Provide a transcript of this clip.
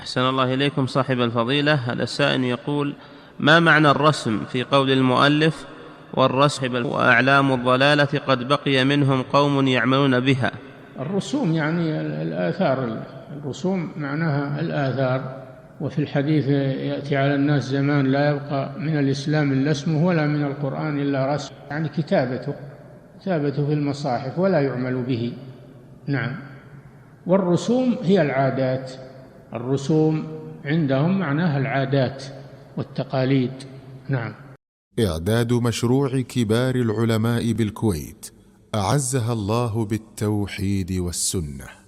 أحسن الله إليكم صاحب الفضيلة. هذا السائل يقول: ما معنى الرسم في قول المؤلف والرسم وأعلام الضلالة قد بقي منهم قوم يعملون بها؟ الرسوم يعني الآثار، الرسوم معناها الآثار. وفي الحديث: يأتي على الناس زمان لا يبقى من الإسلام إلا اسمه ولا من القرآن إلا رسم، يعني كتابته في المصاحف ولا يعمل به. نعم. والرسوم هي العادات، الرسوم عندهم معناها العادات والتقاليد. نعم. إعداد مشروع كبار العلماء بالكويت أعزها الله بالتوحيد والسنة.